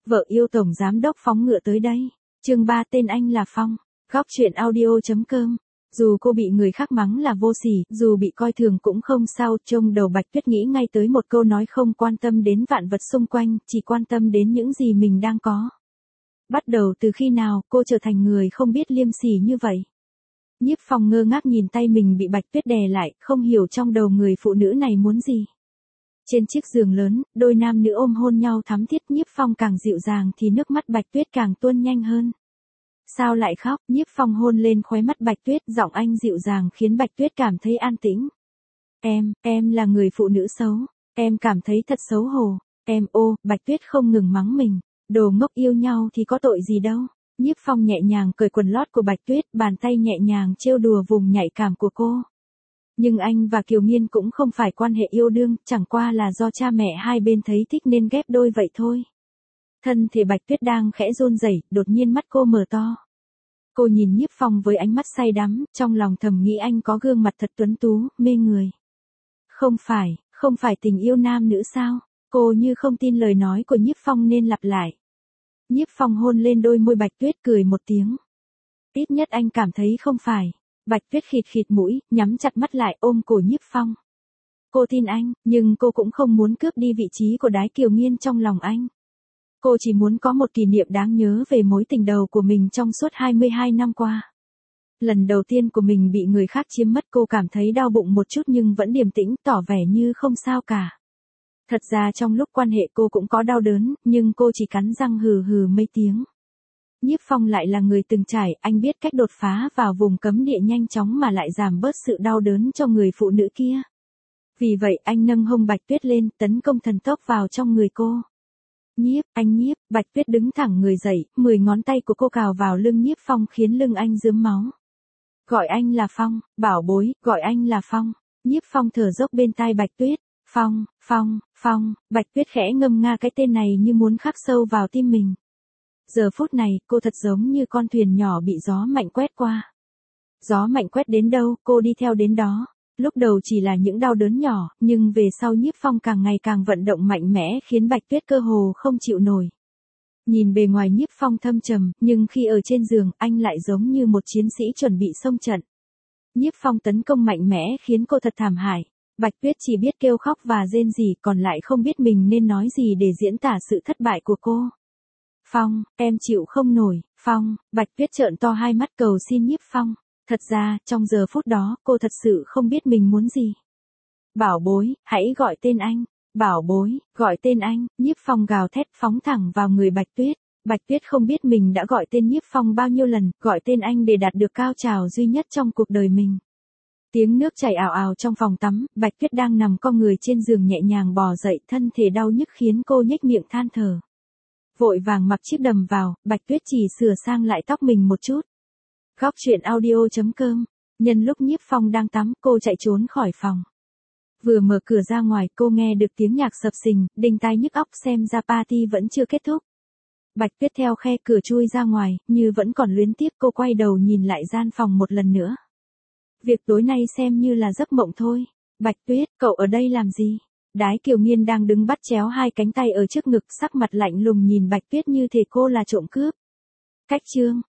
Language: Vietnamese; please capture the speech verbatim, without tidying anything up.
Vợ yêu tổng giám đốc phóng ngựa tới đây. Chương ba tên anh là Phong. Góc truyện audio.com. Dù cô bị người khác mắng là vô sỉ, dù bị coi thường cũng không sao, trong đầu Bạch Tuyết nghĩ ngay tới một câu nói không quan tâm đến vạn vật xung quanh, chỉ quan tâm đến những gì mình đang có. Bắt đầu từ khi nào cô trở thành người không biết liêm sỉ như vậy? Nhiếp Phong ngơ ngác nhìn tay mình bị Bạch Tuyết đè lại, không hiểu trong đầu người phụ nữ này muốn gì. Trên chiếc giường lớn, đôi nam nữ ôm hôn nhau thắm thiết, Nhiếp Phong càng dịu dàng thì nước mắt Bạch Tuyết càng tuôn nhanh hơn. Sao lại khóc? Nhiếp Phong hôn lên khóe mắt Bạch Tuyết, giọng anh dịu dàng khiến Bạch Tuyết cảm thấy an tĩnh. Em, em là người phụ nữ xấu, em cảm thấy thật xấu hổ. Em ô, Bạch Tuyết không ngừng mắng mình, đồ ngốc, yêu nhau thì có tội gì đâu. Nhiếp Phong nhẹ nhàng cởi quần lót của Bạch Tuyết, bàn tay nhẹ nhàng trêu đùa vùng nhạy cảm của cô. Nhưng anh và Kiều Nghiên cũng không phải quan hệ yêu đương, chẳng qua là do cha mẹ hai bên thấy thích nên ghép đôi vậy thôi. Thân thể Bạch Tuyết đang khẽ run rẩy, đột nhiên mắt cô mở to. Cô nhìn Nhiếp Phong với ánh mắt say đắm, trong lòng thầm nghĩ anh có gương mặt thật tuấn tú, mê người. Không phải, không phải tình yêu nam nữ sao? Cô như không tin lời nói của Nhiếp Phong nên lặp lại. Nhiếp Phong hôn lên đôi môi Bạch Tuyết, cười một tiếng. Ít nhất anh cảm thấy không phải. Bạch Tuyết khịt khịt mũi, nhắm chặt mắt lại ôm cổ Nhiếp Phong. Cô tin anh, nhưng cô cũng không muốn cướp đi vị trí của Đái Kiều Nghiên trong lòng anh. Cô chỉ muốn có một kỷ niệm đáng nhớ về mối tình đầu của mình trong suốt hai mươi hai năm qua. Lần đầu tiên của mình bị người khác chiếm mất, cô cảm thấy đau bụng một chút nhưng vẫn điềm tĩnh, tỏ vẻ như không sao cả. Thật ra trong lúc quan hệ cô cũng có đau đớn, nhưng cô chỉ cắn răng hừ hừ mấy tiếng. Nhiếp Phong lại là người từng trải, anh biết cách đột phá vào vùng cấm địa nhanh chóng mà lại giảm bớt sự đau đớn cho người phụ nữ kia. Vì vậy anh nâng hông Bạch Tuyết lên, tấn công thần tốc vào trong người cô. Nhiếp, anh Nhiếp, Bạch Tuyết đứng thẳng người dậy, mười ngón tay của cô cào vào lưng Nhiếp Phong khiến lưng anh rướm máu. Gọi anh là Phong, bảo bối, gọi anh là Phong. Nhiếp Phong thở dốc bên tai Bạch Tuyết. Phong, Phong, Phong, Bạch Tuyết khẽ ngâm nga cái tên này như muốn khắc sâu vào tim mình. Giờ phút này, cô thật giống như con thuyền nhỏ bị gió mạnh quét qua. Gió mạnh quét đến đâu, cô đi theo đến đó. Lúc đầu chỉ là những đau đớn nhỏ, nhưng về sau Nhiếp Phong càng ngày càng vận động mạnh mẽ khiến Bạch Tuyết cơ hồ không chịu nổi. Nhìn bề ngoài Nhiếp Phong thâm trầm, nhưng khi ở trên giường, anh lại giống như một chiến sĩ chuẩn bị xông trận. Nhiếp Phong tấn công mạnh mẽ khiến cô thật thảm hại. Bạch Tuyết chỉ biết kêu khóc và rên rỉ, còn lại không biết mình nên nói gì để diễn tả sự thất bại của cô. Phong, em chịu không nổi, Phong, Bạch Tuyết trợn to hai mắt cầu xin Nhiếp Phong. Thật ra, trong giờ phút đó, cô thật sự không biết mình muốn gì. Bảo bối, hãy gọi tên anh. Bảo bối, gọi tên anh. Nhiếp Phong gào thét phóng thẳng vào người Bạch Tuyết. Bạch Tuyết không biết mình đã gọi tên Nhiếp Phong bao nhiêu lần, gọi tên anh để đạt được cao trào duy nhất trong cuộc đời mình. Tiếng nước chảy ào ào trong phòng tắm, Bạch Tuyết đang nằm co người trên giường nhẹ nhàng bò dậy, thân thể đau nhức khiến cô nhếch miệng than thở. Vội vàng mặc chiếc đầm vào, Bạch Tuyết chỉ sửa sang lại tóc mình một chút. Góc truyện audio.com. Nhân lúc Nhiếp Phong đang tắm, cô chạy trốn khỏi phòng. Vừa mở cửa ra ngoài, cô nghe được tiếng nhạc sập sình, đinh tai nhức óc, xem ra party vẫn chưa kết thúc. Bạch Tuyết theo khe cửa chui ra ngoài, như vẫn còn luyến tiếc, cô quay đầu nhìn lại gian phòng một lần nữa. Việc tối nay xem như là giấc mộng thôi. Bạch Tuyết, cậu ở đây làm gì? Đái Kiều Nghiên đang đứng bắt chéo hai cánh tay ở trước ngực, sắc mặt lạnh lùng nhìn Bạch Tuyết như thể cô là trộm cướp. Cách chương.